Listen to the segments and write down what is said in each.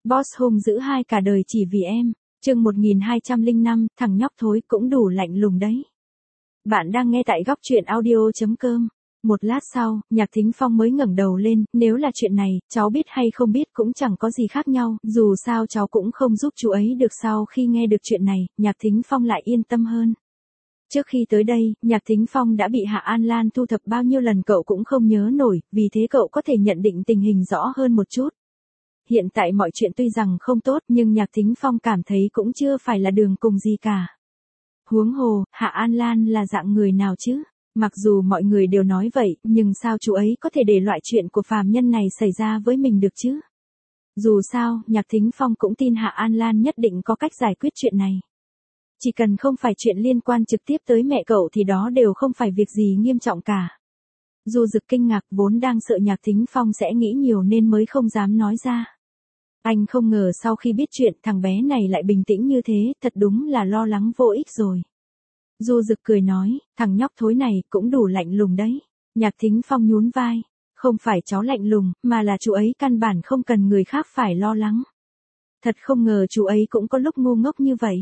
Boss hung dữ hai cả đời chỉ vì em. Chương 1205, thằng nhóc thối cũng đủ lạnh lùng đấy. Bạn đang nghe tại góc truyện audio.com. Một lát sau, Nhạc Thính Phong mới ngẩng đầu lên, nếu là chuyện này, cháu biết hay không biết cũng chẳng có gì khác nhau, dù sao cháu cũng không giúp chú ấy được. Sau khi nghe được chuyện này, Nhạc Thính Phong lại yên tâm hơn. Trước khi tới đây, Nhạc Thính Phong đã bị Hạ An Lan thu thập bao nhiêu lần cậu cũng không nhớ nổi, vì thế cậu có thể nhận định tình hình rõ hơn một chút. Hiện tại mọi chuyện tuy rằng không tốt nhưng Nhạc Thính Phong cảm thấy cũng chưa phải là đường cùng gì cả. Huống hồ, Hạ An Lan là dạng người nào chứ? Mặc dù mọi người đều nói vậy, nhưng sao chú ấy có thể để loại chuyện của phàm nhân này xảy ra với mình được chứ? Dù sao, Nhạc Thính Phong cũng tin Hạ An Lan nhất định có cách giải quyết chuyện này. Chỉ cần không phải chuyện liên quan trực tiếp tới mẹ cậu thì đó đều không phải việc gì nghiêm trọng cả. Du Dực kinh ngạc, vốn đang sợ Nhạc Thính Phong sẽ nghĩ nhiều nên mới không dám nói ra. Anh không ngờ sau khi biết chuyện thằng bé này lại bình tĩnh như thế, thật đúng là lo lắng vô ích rồi. Du Dực cười nói, thằng nhóc thối này cũng đủ lạnh lùng đấy. Nhạc Thính Phong nhún vai, không phải cháu lạnh lùng, mà là chú ấy căn bản không cần người khác phải lo lắng. Thật không ngờ chú ấy cũng có lúc ngu ngốc như vậy.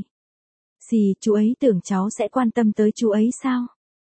Chú ấy tưởng cháu sẽ quan tâm tới chú ấy sao?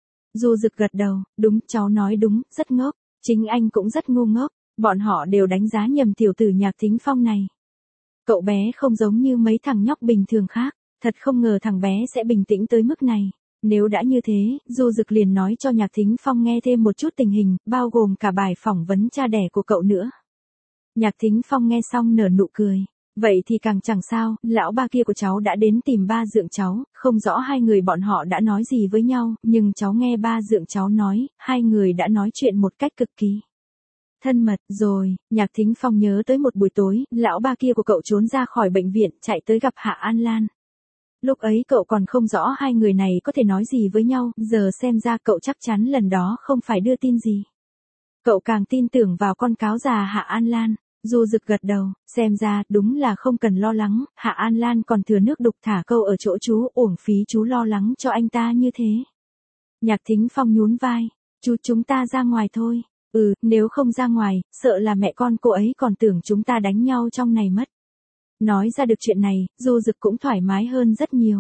Du Dực gật đầu, đúng, cháu nói đúng, rất ngốc, chính anh cũng rất ngu ngốc, bọn họ đều đánh giá nhầm tiểu tử Nhạc Thính Phong này. Cậu bé không giống như mấy thằng nhóc bình thường khác, thật không ngờ thằng bé sẽ bình tĩnh tới mức này. Nếu đã như thế, Du Dực liền nói cho Nhạc Thính Phong nghe thêm một chút tình hình, bao gồm cả bài phỏng vấn cha đẻ của cậu nữa. Nhạc Thính Phong nghe xong nở nụ cười. Vậy thì càng chẳng sao, lão ba kia của cháu đã đến tìm ba dượng cháu, không rõ hai người bọn họ đã nói gì với nhau, nhưng cháu nghe ba dượng cháu nói, hai người đã nói chuyện một cách cực kỳ thân mật. Rồi, Nhạc Thính Phong nhớ tới một buổi tối, lão ba kia của cậu trốn ra khỏi bệnh viện, chạy tới gặp Hạ An Lan. Lúc ấy cậu còn không rõ hai người này có thể nói gì với nhau, giờ xem ra cậu chắc chắn lần đó không phải đưa tin gì. Cậu càng tin tưởng vào con cáo già Hạ An Lan. Du Dực gật đầu, xem ra đúng là không cần lo lắng, Hạ An Lan còn thừa nước đục thả câu ở chỗ chú, uổng phí chú lo lắng cho anh ta như thế. Nhạc Thính Phong nhún vai, chúng ta ra ngoài thôi. Nếu không ra ngoài, sợ là mẹ con cô ấy còn tưởng chúng ta đánh nhau trong này mất. Nói ra được chuyện này, Du Dực cũng thoải mái hơn rất nhiều.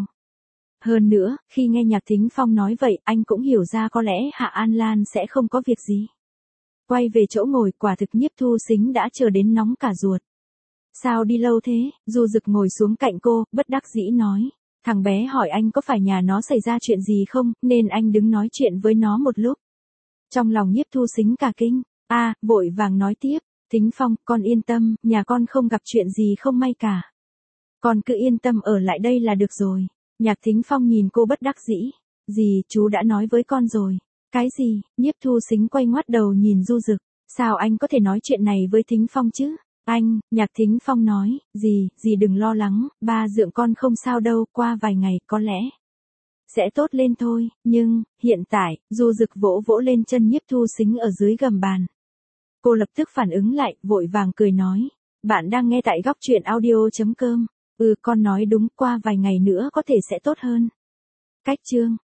Hơn nữa, khi nghe Nhạc Thính Phong nói vậy, anh cũng hiểu ra có lẽ Hạ An Lan sẽ không có việc gì. Quay về chỗ ngồi, quả thực Nhiếp Thu Sính đã chờ đến nóng cả ruột. Sao đi lâu thế? Du Dực ngồi xuống cạnh cô, bất đắc dĩ nói. Thằng bé hỏi anh có phải nhà nó xảy ra chuyện gì không, nên anh đứng nói chuyện với nó một lúc. Trong lòng Nhiếp Thu Sính cả kinh, vội vàng nói tiếp, Thính Phong, con yên tâm, nhà con không gặp chuyện gì không may cả. Con cứ yên tâm ở lại đây là được rồi. Nhạc Thính Phong nhìn cô bất đắc dĩ. Chú đã nói với con rồi. Cái gì? Nhiếp Thu Sính quay ngoắt đầu nhìn Du Dực. Sao anh có thể nói chuyện này với Thính Phong chứ? Nhạc Thính Phong nói, đừng lo lắng, ba dượng con không sao đâu, qua vài ngày có lẽ sẽ tốt lên thôi, nhưng, hiện tại, Du Dực vỗ vỗ lên chân Nhiếp Thu Sính ở dưới gầm bàn. Cô lập tức phản ứng lại, vội vàng cười nói, bạn đang nghe tại góc truyện audio.com, con nói đúng, qua vài ngày nữa có thể sẽ tốt hơn. Cách chương